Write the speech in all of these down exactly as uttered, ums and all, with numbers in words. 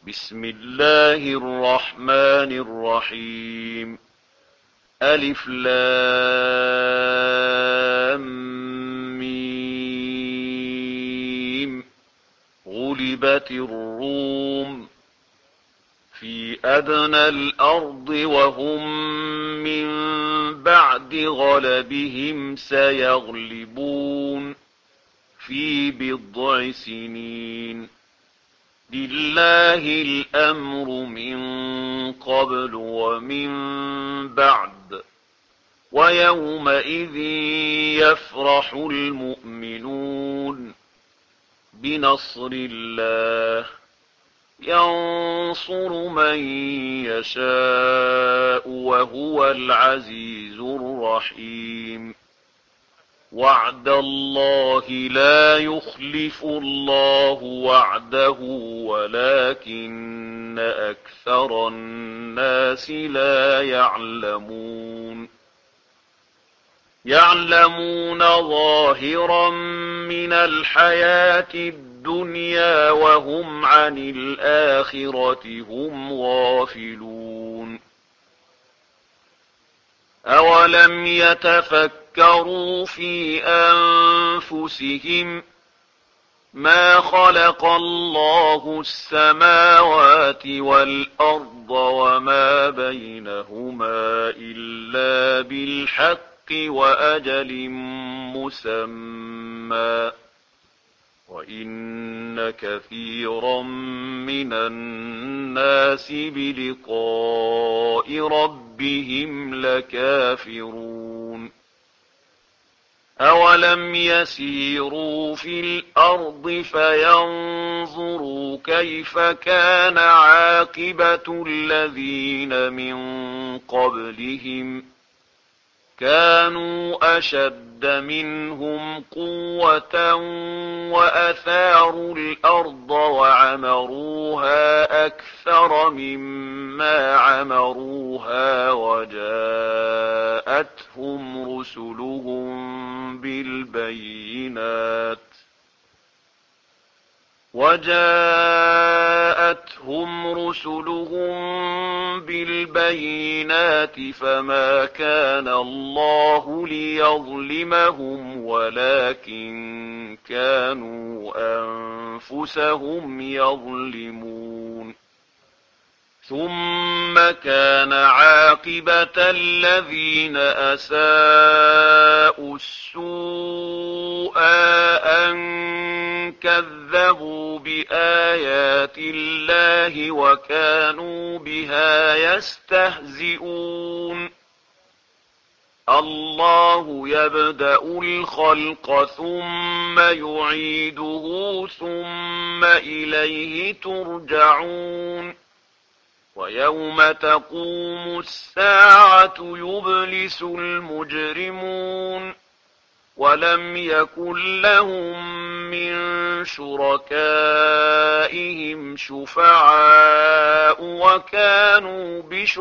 بسم الله الرحمن الرحيم. ألف لام ميم. غلبت الروم في أدنى الأرض وهم من بعد غلبهم سيغلبون في بضع سنين. لله الأمر من قبل ومن بعد، ويومئذ يفرح المؤمنون بنصر الله ينصر من يشاء وهو العزيز الرحيم. وعد الله لا يخلف الله وعده ولكن أكثر الناس لا يعلمون. يعلمون ظاهرا من الحياة الدنيا وهم عن الآخرة هم غافلون. أولم يتفكروا في أنفسهم ما خلق الله السماوات والأرض وما بينهما إلا بالحق وأجل مسمى، وإن كثيرا من الناس بلقاء ربهم لكافرون. أولم يسيروا في الأرض فينظروا كيف كان عاقبة الذين من قبلهم كانوا أشد منهم قوة وأثاروا الأرض وعمروها أكثر مما عمروها وجاءتهم رسلهم بالبينات وجاءتهم رسلهم بالبينات فما كان الله ليظلمهم ولكن كانوا أنفسهم يظلمون. ثم كان عاقبة الذين أساءوا السوء أن كذبوا بآيات الله وكانوا بها يستهزئون. الله يبدأ الخلق ثم يعيده ثم إليه ترجعون. ويوم تقوم الساعة يبلس المجرمون ولم يكن لهم من شركائهم شفعاء وكانوا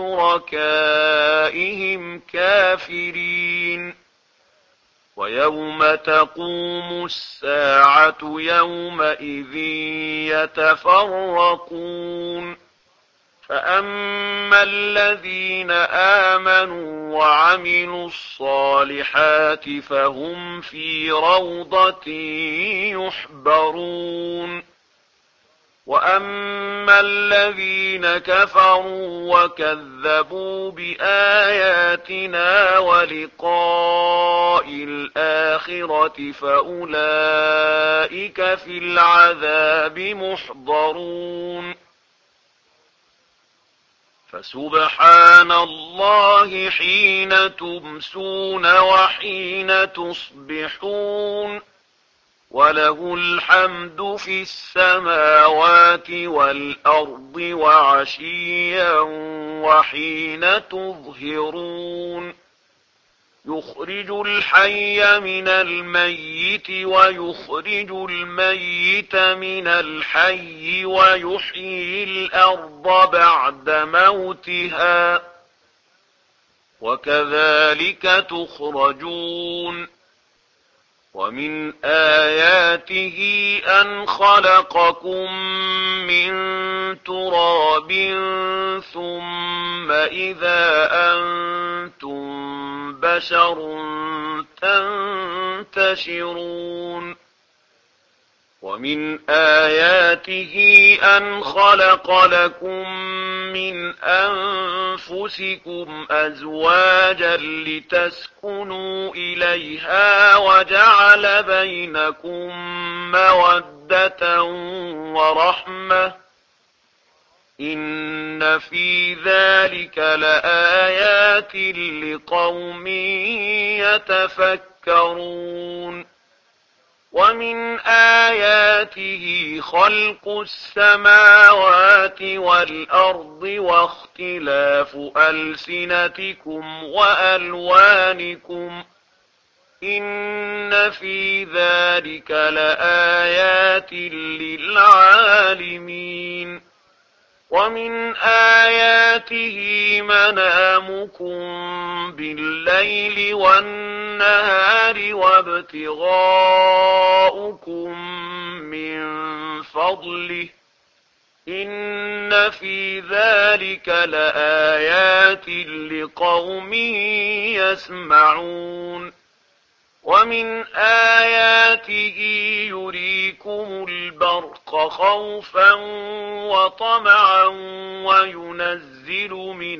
بشركائهم كافرين. ويوم تقوم الساعة يومئذ يتفرقون. فأما الذين آمنوا وعملوا الصالحات فهم في روضة يحبرون. وأما الذين كفروا وكذبوا بآياتنا ولقاء الآخرة فأولئك في العذاب محضرون. فسبحان الله حين تمسون وحين تصبحون وله الحمد في السماوات والأرض وعشيا وحين تظهرون. يخرج الحي من الميت ويخرج الميت من الحي ويحيي الأرض بعد موتها وكذلك تخرجون. ومن آياته أن خلقكم من تراب قراب ثم إذا أنتم بشر تنتشرون ومن آياته أن خلق لكم من أنفسكم أزواجا لتسكنوا إليها وجعل بينكم مودة ورحمة إن في ذلك لآيات لقوم يتفكرون ومن آياته خلق السماوات والأرض واختلاف ألسنتكم وألوانكم إن في ذلك لآيات للعالمين ومن آياته منامكم بالليل والنهار وابتغاؤكم من فضله إن في ذلك لآيات لقوم يسمعون ومن آياته يريكم البرق خوفا وطمعا وينزل من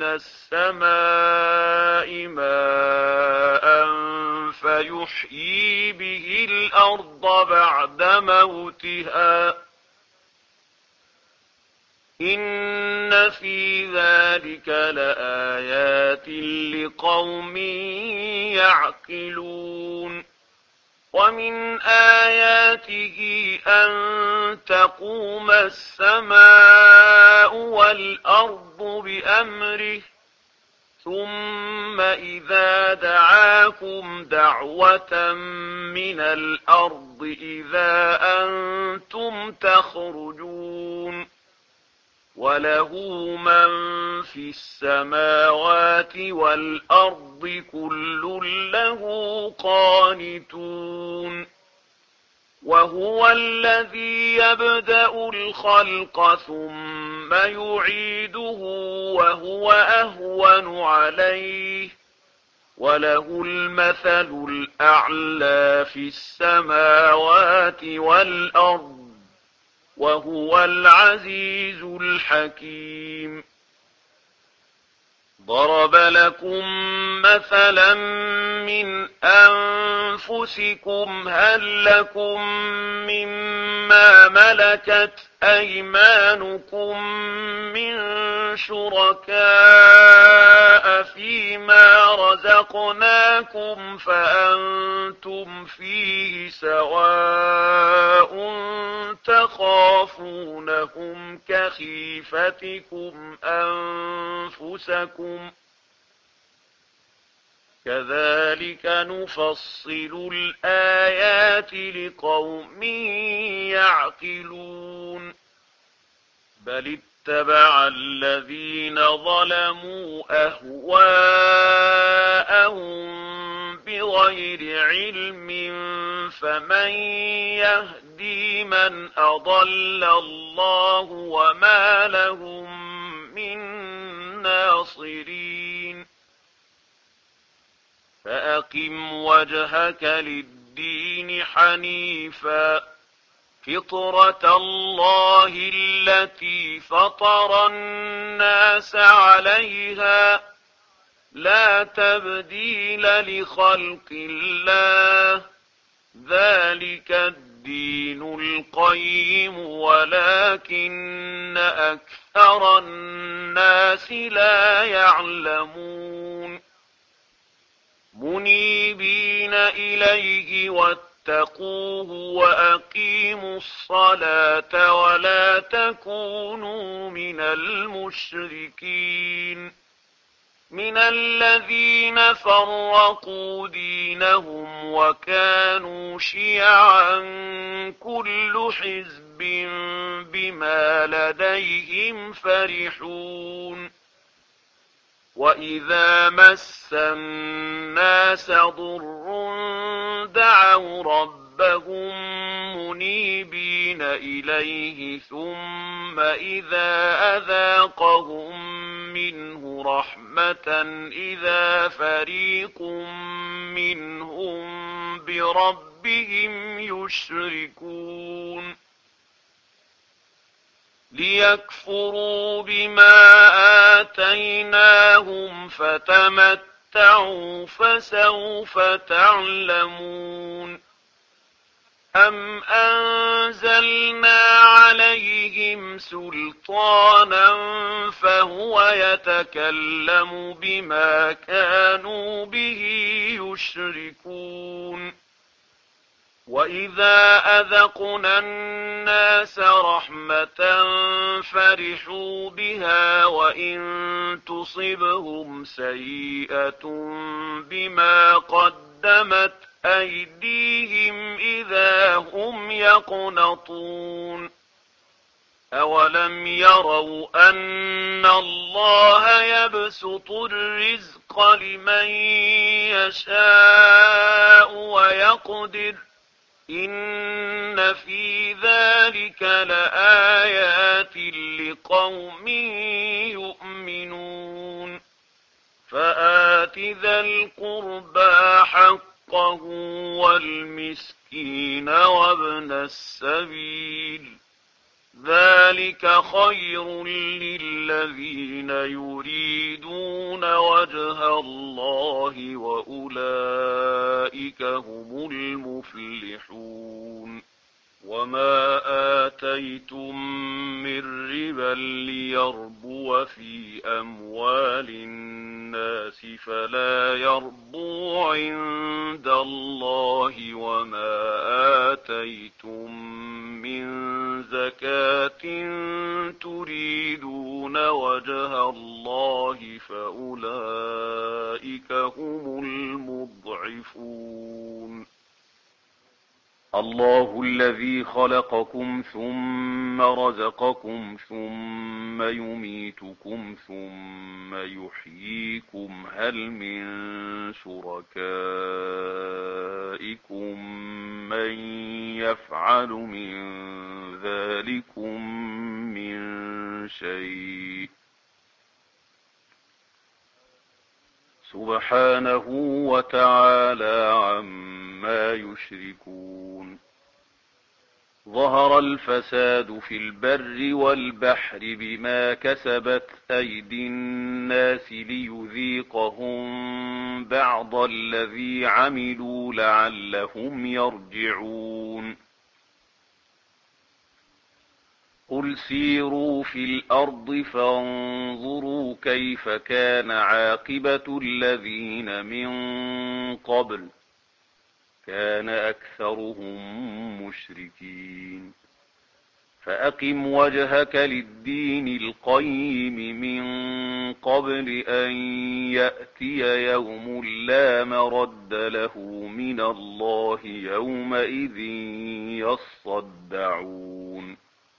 السماء ماء فيحيي به الأرض بعد موتها إن في ذلك لآيات لقوم يعقلون ومن آياته أن تقوم السماء والأرض بأمره ثم إذا دعاكم دعوة من الأرض إذا أنتم تخرجون وله من في السماوات والأرض كل له قانتون وهو الذي يبدأ الخلق ثم يعيده وهو أهون عليه وله المثل الأعلى في السماوات والأرض وهو العزيز الحكيم ضرب لكم مثلا من أنفسكم هل لكم مما ملكت أيمانكم من شركاء فيما رزقناكم فأنتم فيه سواء تخافونهم كخيفتكم أنفسكم كذلك نفصل الآيات لقوم يعقلون بل اتبع الذين ظلموا أهواءهم بغير علم فمن يهدي من أضل الله وما لهم من ناصرين فأقم وجهك للدين حنيفا فطرة الله التي فطر الناس عليها لا تبديل لخلق الله ذلك الدين القيم ولكن أكثر الناس لا يعلمون منيبين إليه واتقوه وأقيموا الصلاة ولا تكونوا من المشركين من الذين فرقوا دينهم وكانوا شيعا كل حزب بما لديهم فرحون وإذا مس الناس ضر دعوا ربهم منيبين إليه ثم إذا أذاقهم منه رحمة إذا فريق منهم بربهم يشركون ليكفروا بما آتيناهم فتمتعوا فسوف تعلمون أم أنزلنا عليهم سلطانا فهو يتكلم بما كانوا به يشركون وإذا أذقنا الناس رحمة فرحوا بها وإن تصبهم سيئة بما قدمت أيديهم إذا هم يقنطون أولم يروا أن الله يبسط الرزق لمن يشاء ويقدر إن في ذلك لآيات لقوم يؤمنون فآت ذا القربى حقه والمسكين وابن السبيل ذلك خير للذين يريدون وجه الله وأولئك هم المفلحون وما آتيتم من ربا ليربو في أموال الناس فلا يربو عند الله وما آتيتم من زكاة تريدون وجه الله فأولئك هم المضعفون الله الذي خلقكم ثم رزقكم ثم يميتكم ثم يحييكم هل من شركائكم من يفعل من ذلكم من شيء سبحانه وتعالى عما يشركون ظهر الفساد في البر والبحر بما كسبت أيدي الناس ليذيقهم بعض الذي عملوا لعلهم يرجعون قل سيروا في الأرض فانظروا كيف كان عاقبة الذين من قبل كان أكثرهم مشركين فأقم وجهك للدين القيم من قبل أن يأتي يوم لا مرد له من الله يومئذ يصدعون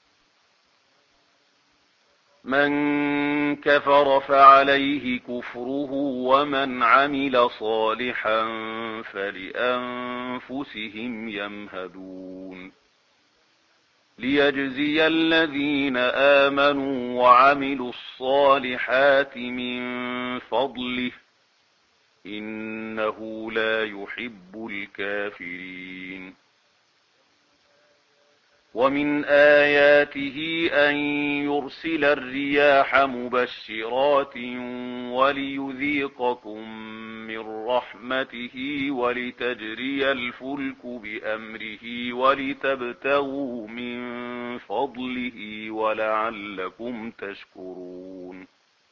من كفر فعليه كفره ومن عمل صالحا فلأنفسهم يمهدون ليجزي الذين آمنوا وعملوا الصالحات من فضله إنه لا يحب الكافرين ومن آياته أن يرسل الرياح مبشرات وليذيقكم من رحمته ولتجري الفلك بأمره ولتبتغوا من فضله ولعلكم تشكرون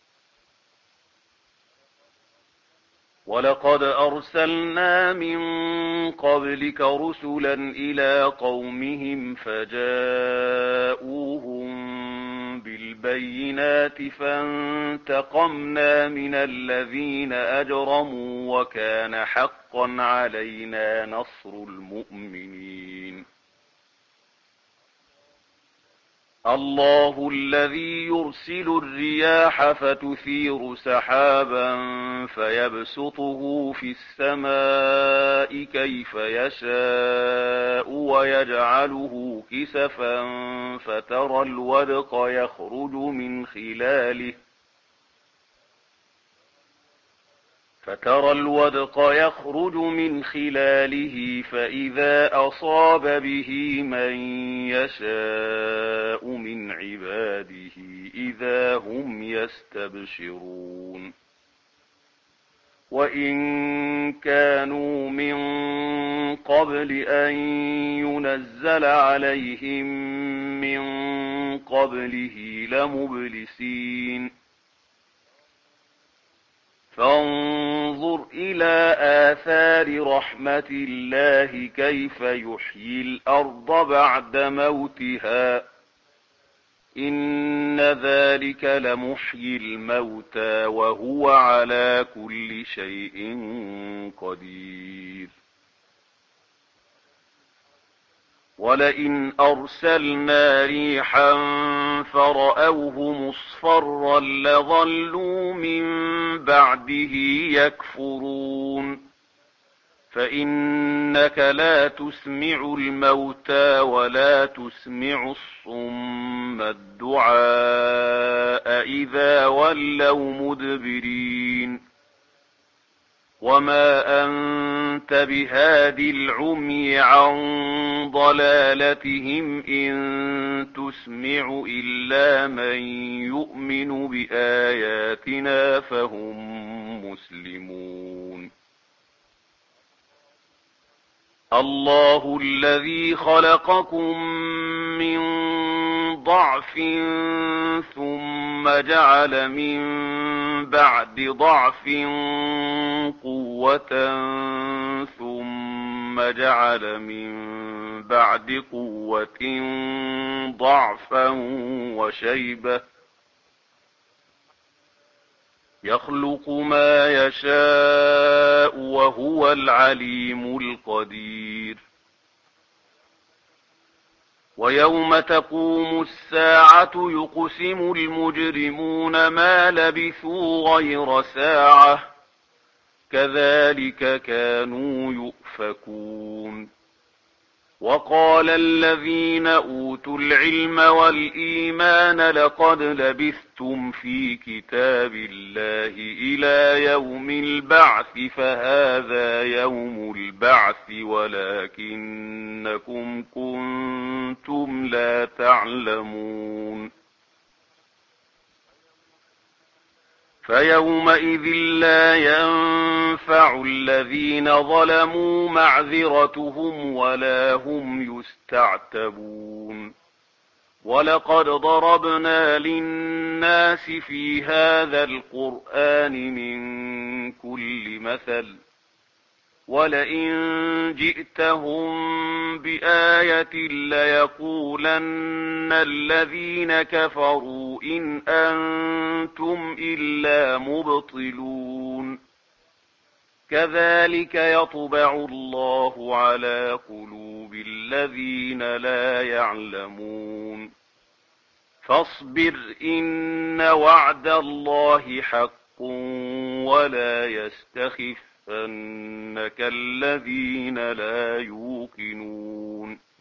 ولقد أرسلنا من قبلك رسلا إلى قومهم فجاءوهم بالبينات فانتقمنا من الذين أجرموا وكان حقا علينا نصر المؤمنين الله الذي يرسل الرياح فتثير سحابا فيبسطه في السماء كيف يشاء ويجعله كسفا فترى الودق يخرج من خلاله فترى الودق يخرج من خلاله فإذا أصاب به من يشاء من عباده إذا هم يستبشرون وإن كانوا من قبل أن ينزل عليهم من قبله لمبلسين فانظر إلى آثار رحمة الله كيف يحيي الأرض بعد موتها إن ذلك لمحيي الموتى وهو على كل شيء قدير ولئن أرسلنا ريحا فرأوه مصفرا لظلوا من بعده يكفرون فإنك لا تسمع الموتى ولا تسمع الصم الدعاء إذا ولوا مدبرين وما أنت بهاد العمي عن ضلالتهم إن تسمع إلا من يؤمن بآياتنا فهم مسلمون الله الذي خلقكم من ضعف ثم جعل من بعد ضعف قوة ثم جعل من بعد قوة ضعفا وشيبة يخلق ما يشاء وهو العليم القدير ويوم تقوم الساعة يقسم المجرمون ما لبثوا غير ساعة كذلك كانوا يؤفكون وقال الذين أوتوا العلم والإيمان لقد لبثتم في كتاب الله إلى يوم البعث فهذا يوم البعث ولكنكم كنتم لا تعلمون فيومئذ لا ينفع الذين ظلموا معذرتهم ولا هم يستعتبون ولقد ضربنا للناس في هذا القرآن من كل مثل ولئن جئتهم بآية ليقولن الذين كفروا إن أنتم إلا مبطلون كذلك يطبع الله على قلوب الذين لا يعلمون فاصبر إن وعد الله حق ولا يستخف أنك الذين لا يوقنون